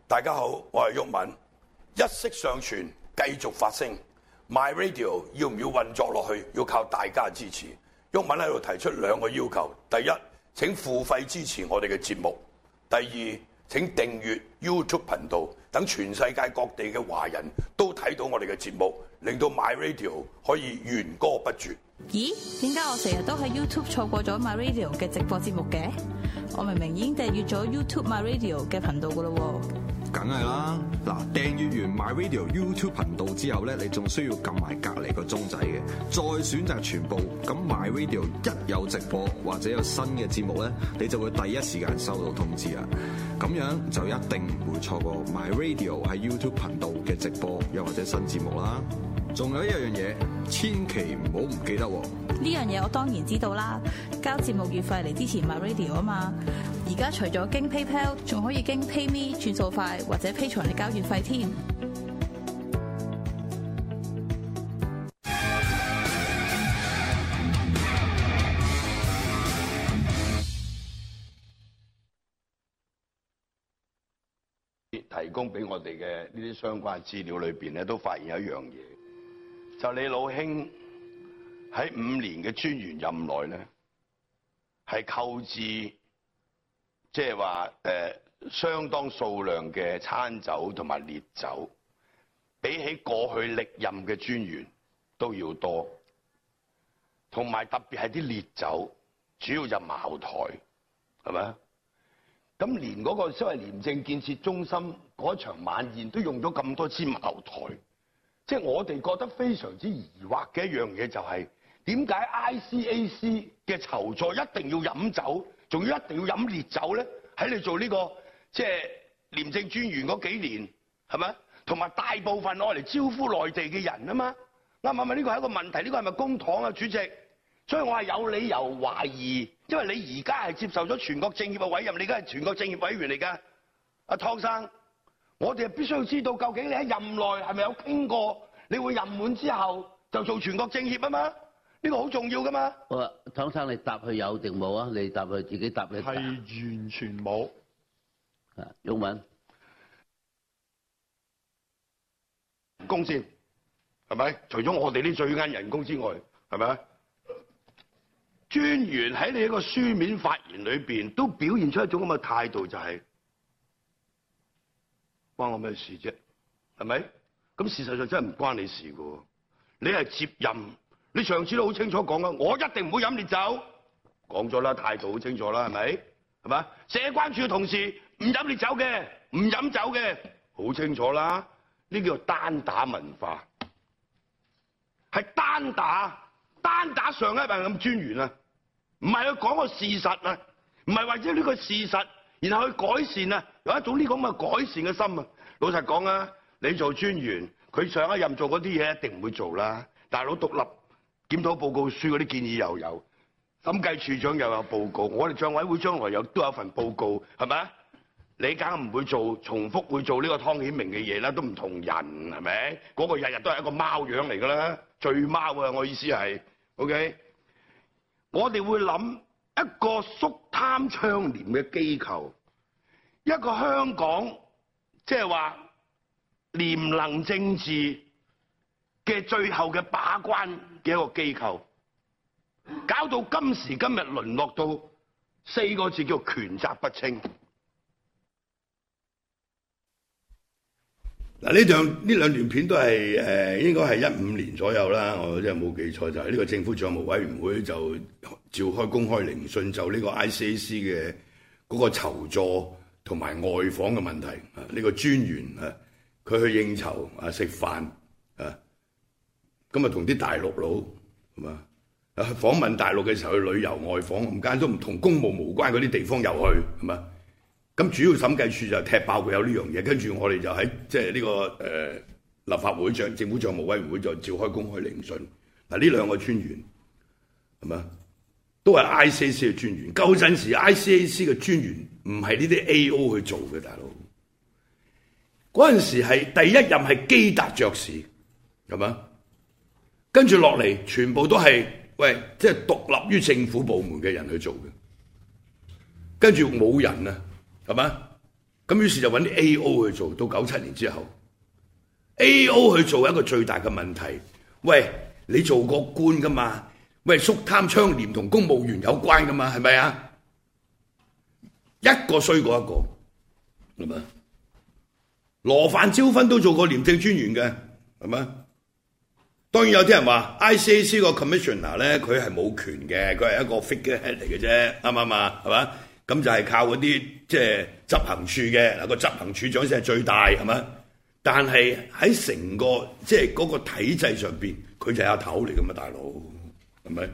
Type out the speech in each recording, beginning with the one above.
大家好，我係毓民，一息尚存，繼續發聲。My Radio 要唔要運作落去，要靠大家支持。毓民喺度提出兩個要求：第一，請付費支持我哋嘅節目；第二，請訂閱 YouTube 頻道，等全世界各地嘅華人都睇到我哋嘅節目，令到 My Radio 可以弦歌不絕。 咦？點解我成日都喺 YouTube 錯過咗 My Radio 嘅直播節目嘅？我明明已經訂閱咗 YouTube My Radio 嘅頻道噶咯喎。 梗係啦，嗱，訂閱完 My Radio YouTube 頻道之後咧，你仲需要撳埋隔離個鐘仔嘅，再選擇全部。咁 My Radio 一有直播或者有新嘅節目咧，你就會第一時間收到通知啦。咁樣就一定唔會錯過 My Radio 喺 YouTube 頻道嘅直播又或者新節目啦。仲有一樣嘢，千祈唔好唔記得喎。 呢樣嘢我當然知道啦，交節目月費嚟支持 My Radio 啊嘛。而家除咗經 PayPal， 仲可以經 PayMe 轉數快或者 Patreon 嚟交月費添。 提供俾我哋嘅呢啲相關資料裏邊咧，都發現有一樣嘢，就你老兄喺5年嘅專員任內咧，係購置即係話相當數量嘅餐酒同埋烈酒，比起過去歷任嘅專員都要多，同埋特別係啲烈酒，主要就茅台，係咪啊？咁連嗰個所謂廉政建設中心嗰場晚宴都用咗咁多支茅台，即係我哋覺得非常之疑惑嘅一樣嘢就係點解 ICAC 嘅籌座一定要飲酒，仲要一定要飲烈酒咧？喺你做呢個即係廉政專員嗰幾年係咪？同埋大部分攞嚟招呼內地嘅人啊嘛，啱唔啱？呢個係一個問題，呢個係咪公帑啊，主席？所以我係有理由懷疑，因為你而家係接受咗全國政協嘅委任，你而家係全國政協委員嚟㗎，阿湯生，我哋必須要知道究竟你喺任內係咪有傾過，你會任滿之後就做全國政協啊嘛？呢個好重要㗎嘛。 好啊，湯生你答佢有定冇啊？你答佢自己答你。 係完全冇。 啊，毓民。 人工先係咪？除咗我哋啲最奀人工之外，係咪？專員喺你一個書面發言裏邊都表現出一種咁嘅態度，就係關我咩事啫？係咪？咁事實上真係唔關你事㗎。你係接任，你上次都好清楚講啦，我一定唔會飲烈酒，講咗啦，態度好清楚啦，係咪？係咪？社關處嘅同事唔飲烈酒嘅，唔飲酒嘅，好清楚啦。呢叫做單打文化，係單打上一任咁專員啊，唔係去講個事實啊，唔係為咗呢個事實，然後去改善啊，有一種呢個咁嘅改善嘅心啊。老實講啊，你做專員，佢上一任做嗰啲嘢一定唔會做啦。大佬獨立檢討報告書嗰啲建議又有，審計處長又有報告，我哋帳委會將來都有份報告，係咪啊？你梗係唔會做重複會做呢個湯顯明嘅嘢啦，都唔同人係咪？嗰個日日都係一個貓樣嚟㗎啦，最貓啊！我意思係 ，OK， 我哋會諗一個肅貪倡廉嘅機構，一個香港即係話廉能政治嘅最後嘅把關嘅一個機構，搞到今時今日淪落到4個字叫權責不清。 嗱，呢兩段片都係應該係15年左右啦，我真係冇記錯，就係呢個政府帳務委員會就召開公開聆訊，就呢個 ICAC 嘅嗰個籌座同埋外訪嘅問題啊，呢個專員啊，佢去應酬啊食飯啊，咁啊同啲大陸佬係嘛啊訪問大陸嘅時候去旅遊外訪，唔間都唔同公務無關嗰啲地方又去係嘛？咁主要審計處就踢爆佢有呢樣嘢，跟住我哋就喺即係呢個立法會政府帳務委員會就召開公開聆訊。嗱，呢兩個專員係嘛，都係 ICAC 嘅專員。舊陣時 ICAC 嘅專員唔係呢啲 AO 去做嘅，大佬。嗰陣時係第一任係基達爵士，係嘛？跟住落嚟全部都係即係獨立於政府部門嘅人去做嘅，跟住冇人啊。係嘛？ 咁於是就揾啲 A.O. 去做，到97年之後 ，A.O. 去做一個最大嘅問題。喂，你做過官噶嘛？喂，肅貪倡廉同公務員有關噶嘛？係咪啊？一個衰過一個，係咪？羅范椒芬都做過廉政專員嘅，係咪？當然有啲人話 ICAC 個 commissioner 咧，佢係冇權嘅，佢係一個 figurehead 嚟嘅啫，啱唔啱啊？係嘛？咁就係靠嗰啲即係執行處嘅嗱，個執行處長先係最大，係咪？但係喺成個即係嗰個體制上邊，佢就係阿頭嚟㗎嘛，大佬係咪？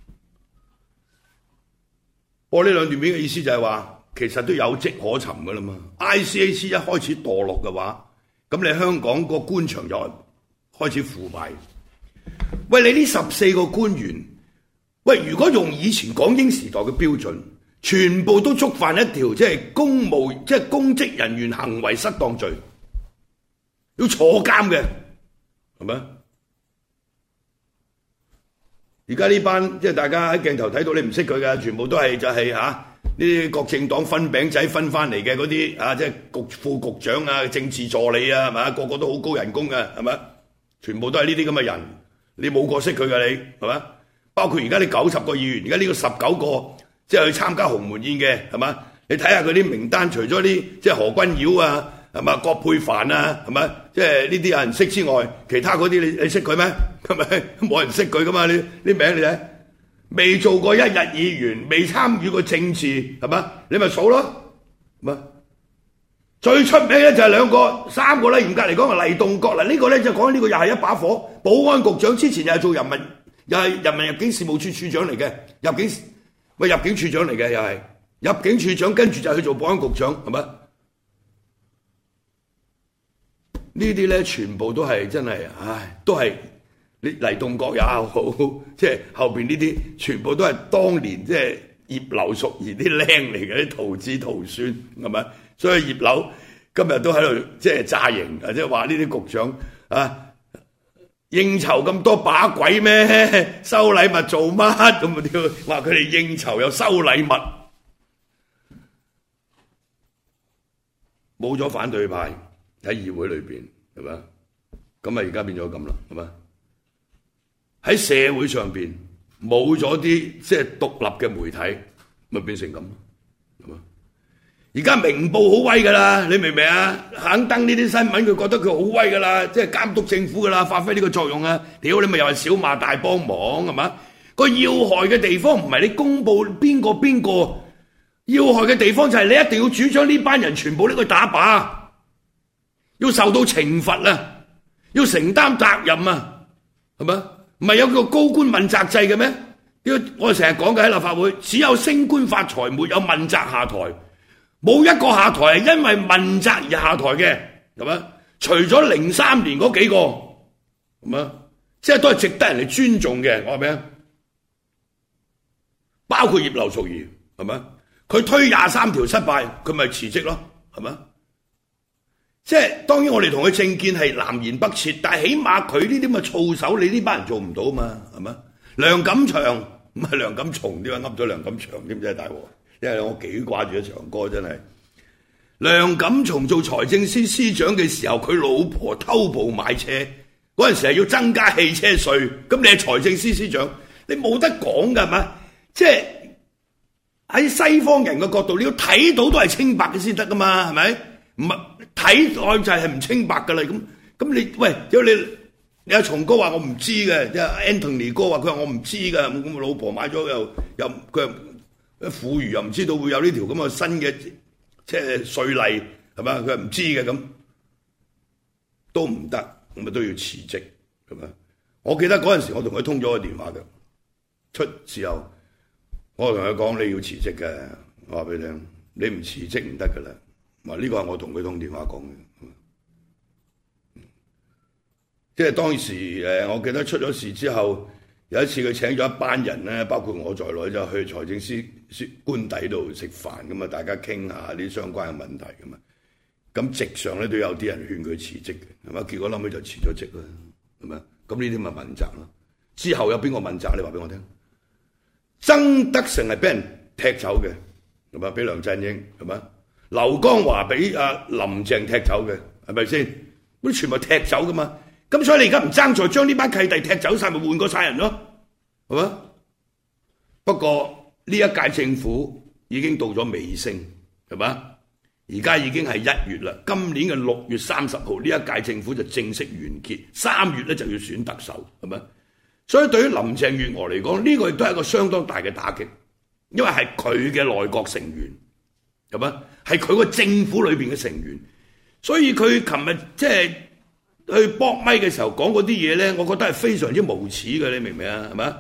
我呢兩段片嘅意思就係話，其實都有跡可尋㗎啦嘛。ICAC 一開始墮落嘅話，咁你香港個官場就開始腐敗。喂，你呢14個官員，喂，如果用以前港英時代嘅標準，全部都觸犯一條即係公職人員行為失當罪，要坐監嘅，係咪？而家呢班即係大家喺鏡頭睇到，你唔識佢嘅，全部都係就係呢啲各政黨分餅仔分翻嚟嘅嗰啲即係副局長啊、政治助理啊，係咪？個個都好高人工嘅，係咪？全部都係呢啲咁嘅人，你冇個識佢嘅你，係咪？包括而家你90個議員，而家呢個19個即係去參加鴻門宴嘅，係嘛？你睇下佢啲名單，除咗啲即係何君堯啊，係嘛？葛珮帆啊，係咪？即係呢啲有人識之外，其他嗰啲你識佢咩？係咪？冇人識佢噶嘛？你啲名你睇，未做過一日議員，未參與過政治，係嘛？你咪數咯，係嘛？最出名咧就係3個咧，嚴格嚟講係黎棟國嗱，呢個咧就講呢個又係一把火，保安局長之前又係做人民入境事務處處長嚟嘅，入境處長嚟嘅又係入境處長，跟住就去做保安局長，係咪？呢啲咧全部都係真係，都係你黎棟國也好，即係後邊呢啲全部都係當年即係葉劉淑儀啲僆嚟嘅，啲徒子徒孫，係咪？所以葉劉今日都喺度即係詐型，即係話呢啲局長應酬咁多把鬼咩？收禮物做乜咁啊？話佢哋應酬又收禮物，冇咗反對派喺議會裏邊，係咪？咁啊而家變咗咁啦，係咪？喺社會上邊冇咗啲即係獨立嘅媒體，咪變成咁，係咪？而家明報好威㗎啦，你明唔明啊？肯登呢啲新聞，佢覺得佢好威㗎啦，即係監督政府㗎啦，發揮呢個作用啊！屌你咪又係小馬大幫忙係嘛？個要害嘅地方唔係你公佈邊個，要害嘅地方就係你一定要主張呢班人全部拎去打靶，要受到懲罰啊，要承擔責任啊，係咪？唔係有個高官問責制嘅咩？我哋成日講嘅喺立法會，只有升官發財，沒有問責下台。冇一個下台係因為問責而下台嘅，係咪？除咗03年嗰幾個，係咪？即係都係值得人哋尊重嘅。我話俾你聽，包括葉劉淑儀，係咪？佢推23條失敗，佢咪辭職咯，係咪？即係當然我哋同佢政見係南轅北轍，但係起碼佢呢啲咁嘅操守，你呢班人做唔到嘛，係咪？梁錦祥唔係梁錦松，點解噏咗梁錦祥添？真係大鑊！因為我幾掛住一場歌，真係梁錦松做財政司司長嘅時候，佢老婆偷步買車，嗰陣時係要增加汽車稅，咁你係財政司司長，你冇得講㗎嘛？即係喺西方人嘅角度，你要睇到都係清白嘅先得㗎嘛？係咪？唔係睇落就係唔清白㗎啦。咁你喂，如果你阿松哥話我唔知嘅，即係 Anthony 哥話佢話我唔知㗎，咁老婆買咗又佢。婦孺又唔知道會有呢條咁嘅新嘅即係稅例，係嘛？佢係唔知嘅，咁都唔得，咁咪都要辭職，係嘛？我記得嗰陣時我同佢通咗個電話嘅，出時候我同佢講你要辭職嘅，我話俾你聽，你唔辭職唔得㗎啦。話呢個係我同佢通電話講嘅，即係當時我記得出咗事之後。有一次佢請咗一班人咧，包括我在內，就去財政司官邸度食飯咁啊，大家傾下啲相關嘅問題咁啊。咁席上咧都有啲人勸佢辭職嘅，係嘛？結果後尾就辭咗職啦，係咪？咁呢啲咪問責咯。之後有邊個問責？你話俾我聽。曾德成係俾人踢走嘅，係嘛？俾梁振英係嘛？ 劉江華俾阿林鄭踢走嘅，係咪先？嗰啲全部踢走噶嘛。咁所以你而家唔爭在將呢班契弟踢走晒，咪換過晒人咯，係嘛？不過呢一屆政府已經到咗尾聲，係嘛？而家已經係1月啦，今年嘅6月30號呢一屆政府就正式完結，3月咧就要選特首，係咪？所以對於林鄭月娥嚟講，呢個亦都係一個相當大嘅打擊，因為係佢嘅內閣成員，係咪？係佢個政府裏邊嘅成員，所以佢琴日即係去搏咪嘅時候講嗰啲嘢咧，我覺得係非常之無恥嘅，你明唔明啊？係咪？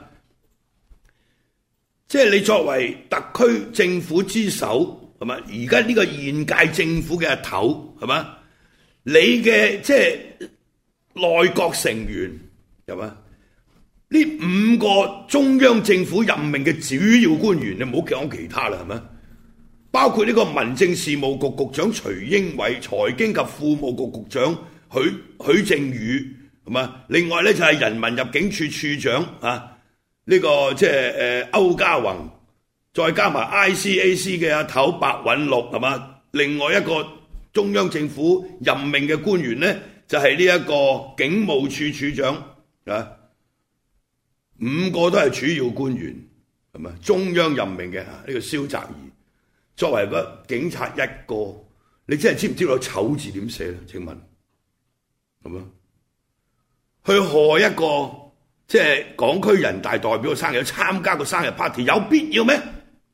即係你作為特區政府之首。係嘛？而家呢個現屆政府嘅阿頭係嘛？你嘅即係內閣成員係嘛？呢5個中央政府任命嘅主要官員，你唔好講其他啦，係嘛？包括呢個民政事務局局長徐英偉、財經及庫務局局長許正宇係嘛？另外咧就係人民入境處處長啊，呢個即係歐家宏。再加埋 ICAC 嘅阿頭白韞六係嘛？另外一個中央政府任命嘅官員咧，就係呢一個警務處處長啊，5個都係主要官員係嘛？中央任命嘅呢個蕭澤頤，作為個警察一個，你真係知唔知道醜字點寫咧？請問係嘛？去賀一個即係港區人大代表嘅生日，參加個生日 party 有必要咩？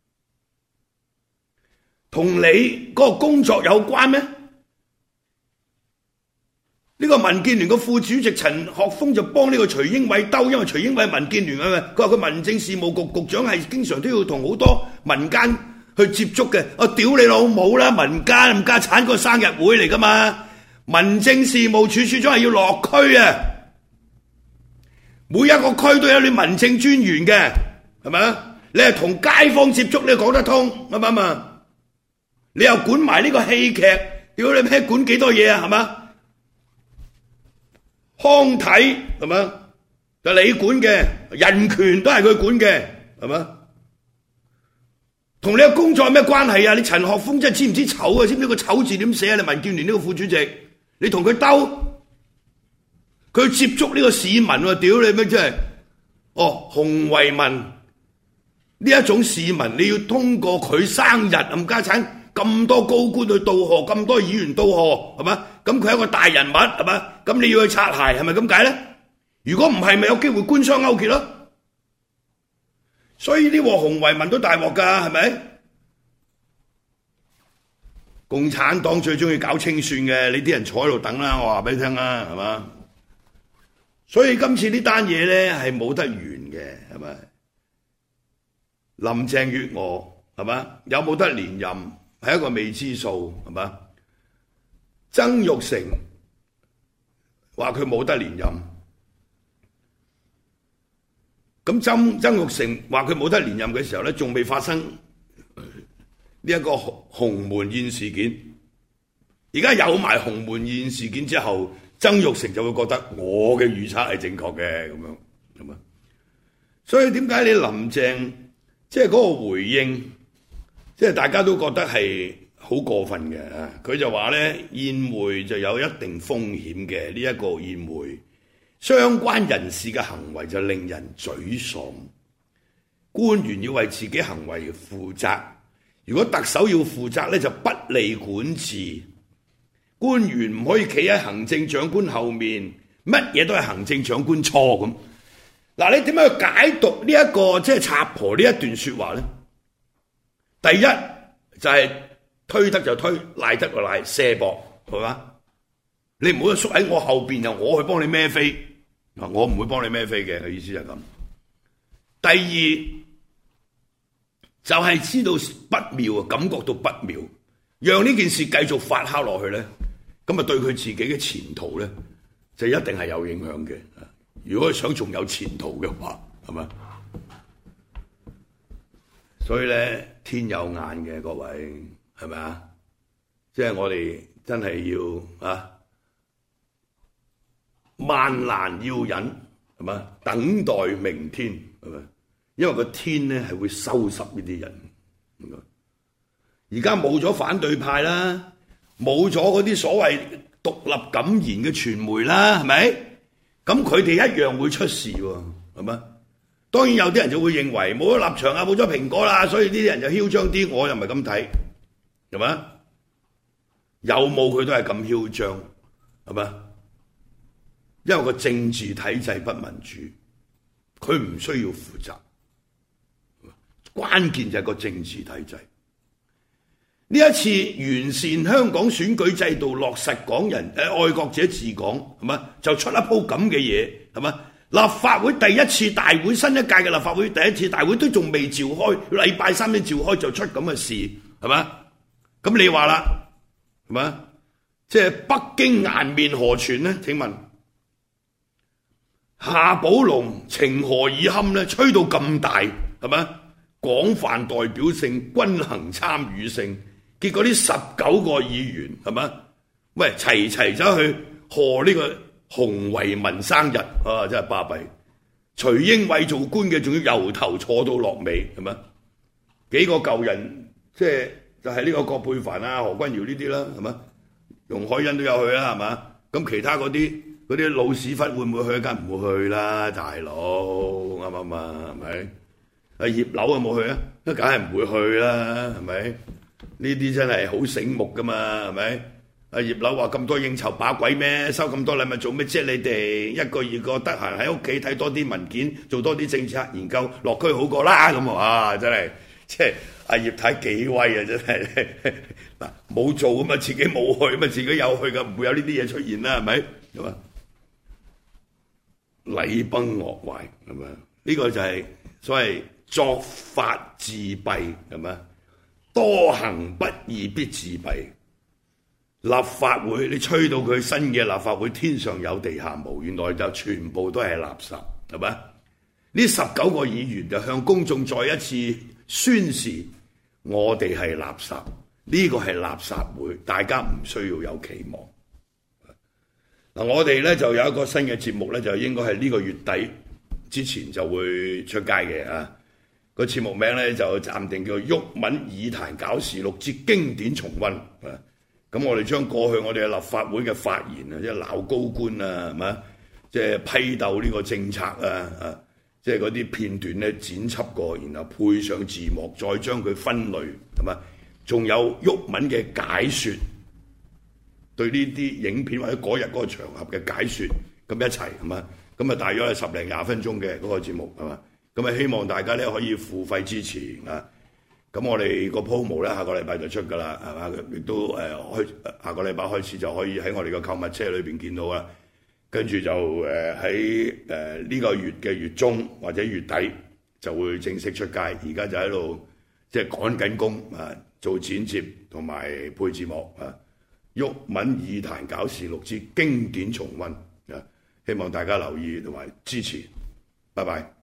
同你嗰個工作有關咩？呢個民建聯個副主席陳學鋒就幫呢個徐英偉兜，因為徐英偉係民建聯嘅，佢話佢民政事務局局長係經常都要同好多民間去接觸嘅。我屌你老母啦！民間冚家產個生日會嚟噶嘛？民政事務處處長係要落區啊！每一個區都有你民政專員嘅，係咪啊？你係同街坊接觸，你講得通啱唔啱啊？你又管埋呢個戲劇，屌你咩管幾多嘢啊？係嘛？康體係嘛？就你管嘅，人權都係佢管嘅，係嘛？同你嘅工作有咩關係啊？你陳學鋒真係知唔知醜啊？知唔知個醜字點寫啊？你民建聯呢個副主席，你同佢兜，佢接觸呢個市民喎，屌你咩真係？哦，洪為民呢一種市民，你要通過佢生日冚家產。咁多高官去道賀，咁多議員道賀，係嘛？咁佢係一個大人物，係嘛？咁你要去擦鞋，係咪咁解咧？如果唔係，咪有機會官商勾結咯。所以呢鑊洪為民都大鑊㗎，係咪？共產黨最中意搞清算嘅，你啲人坐喺度等啦，我話俾你聽啦，係嘛？所以今次呢單嘢咧係冇得完嘅，係咪？林鄭月娥係嘛？有冇得連任？係一個未知數，係嘛？曾鈺成話佢冇得連任，咁曾鈺成話佢冇得連任嘅時候咧，仲未發生呢一個鴻門宴事件。而家有埋鴻門宴事件之後，曾鈺成就會覺得我嘅預測係正確嘅，咁樣係嘛？所以點解你林鄭即係嗰個回應？即係大家都覺得係好過分嘅，佢就話咧宴會就有一定風險嘅，呢一個宴會相關人士嘅行為就令人沮喪，官員要為自己行為負責，如果特首要負責咧就不利管治，官員唔可以企喺行政長官後面，乜嘢都係行政長官錯咁。嗱，你點樣去解讀呢一個即係插婆呢一段說話咧？第一就係推得就推，賴得就賴，卸膊係嘛？你唔好縮喺我後邊，又我去幫你孭飛，我唔會幫你孭飛嘅，意思就係咁。第二就係知道不妙啊，感覺到不妙，讓呢件事繼續發酵落去咧，咁啊對佢自己嘅前途咧就一定係有影響嘅。如果佢想仲有前途嘅話，係嘛？所以咧，天有眼嘅各位，係咪啊？即係我哋真係要啊，萬難要忍，係嘛？等待明天，係咪？因為個天咧係會收拾呢啲人。 而家冇咗反對派啦，冇咗嗰啲所謂獨立敢言嘅傳媒啦，係咪？咁佢哋一樣會出事喎，係咪？當然有啲人就會認為冇咗立場啊，冇咗蘋果啦，所以呢啲人就囂張啲。我又唔係咁睇，係咪？有冇佢都係咁囂張，係咪？因為個政治體制不民主，佢唔需要負責。關鍵就係個政治體制。呢一次完善香港選舉制度，落實港人愛國者治港，係咪？就出一鋪咁嘅嘢，係咪？立法會第一次大會，新一屆嘅立法會第一次大會都仲未召開，禮拜三先召開就出咁嘅事，係咪？咁你話啦，係咪？即係北京顏面何存呢？請問夏寶龍情何以堪呢？吹到咁大，係咪？廣泛代表性、均衡參與性，結果呢19個議員係咪？喂，齊走去賀呢個洪為民生日啊！真係巴閉。徐英偉做官嘅仲要由頭坐到落尾，係咪？幾個舊人即係就係呢個葛珮帆啊、何君堯呢啲啦，係咪？容海恩都有去啦，係嘛？咁其他嗰啲老屎忽會唔會去？梗唔會去啦，大佬啱唔啱啊？係咪？葉劉有冇去啊？梗係唔會去啦，係咪？呢啲真係好醒目噶嘛，係咪？葉劉話咁多應酬把鬼咩？收咁多禮物做咩啫？你哋一個二個得閒喺屋企睇多啲文件，做多啲政策研究，落區好過啦咁啊！真係即係阿葉太幾威啊！真係嗱，冇做咁啊，自己冇去咁啊，自己有去噶，唔會有呢啲嘢出現啦，係咪？係嘛？禮崩樂壞係咪？呢個就係所謂作法自斃係咪？多行不義必自斃。立法會你吹到佢新嘅立法會天上有地下無，原來就全部都係垃圾，係咪？呢19個議員就向公眾再一次宣示，我哋係垃圾，呢個係垃圾會，大家唔需要有期望。嗱，我哋咧就有一個新嘅節目咧，就應該係呢個月底之前就會出街嘅啊。個節目名咧就暫定叫《毓民議壇搞事錄之經典重溫》啊。咁我哋將過去我哋嘅立法會嘅發言啊，即係鬧高官啊，係嘛？即係批鬥呢個政策啊，即係嗰啲片段咧剪輯過，然後配上字幕，再將佢分類，係嘛？仲有毓民嘅解說，對呢啲影片或者嗰日嗰個場合嘅解說，咁一齊係嘛？咁啊，大約係10零20分鐘嘅嗰個節目係嘛？咁啊，希望大家咧可以付費支持啊！咁我哋個 promo 咧，下個禮拜就出㗎啦，係嘛？亦都下個禮拜開始就可以喺我哋個購物車裏邊見到啦。跟住就喺呢個月嘅月中或者月底就會正式出街。而家就喺度即係趕緊工啊，做剪接同埋配字幕啊。毓民議壇搞事錄之經典重溫啊！希望大家留意同埋支持。拜拜。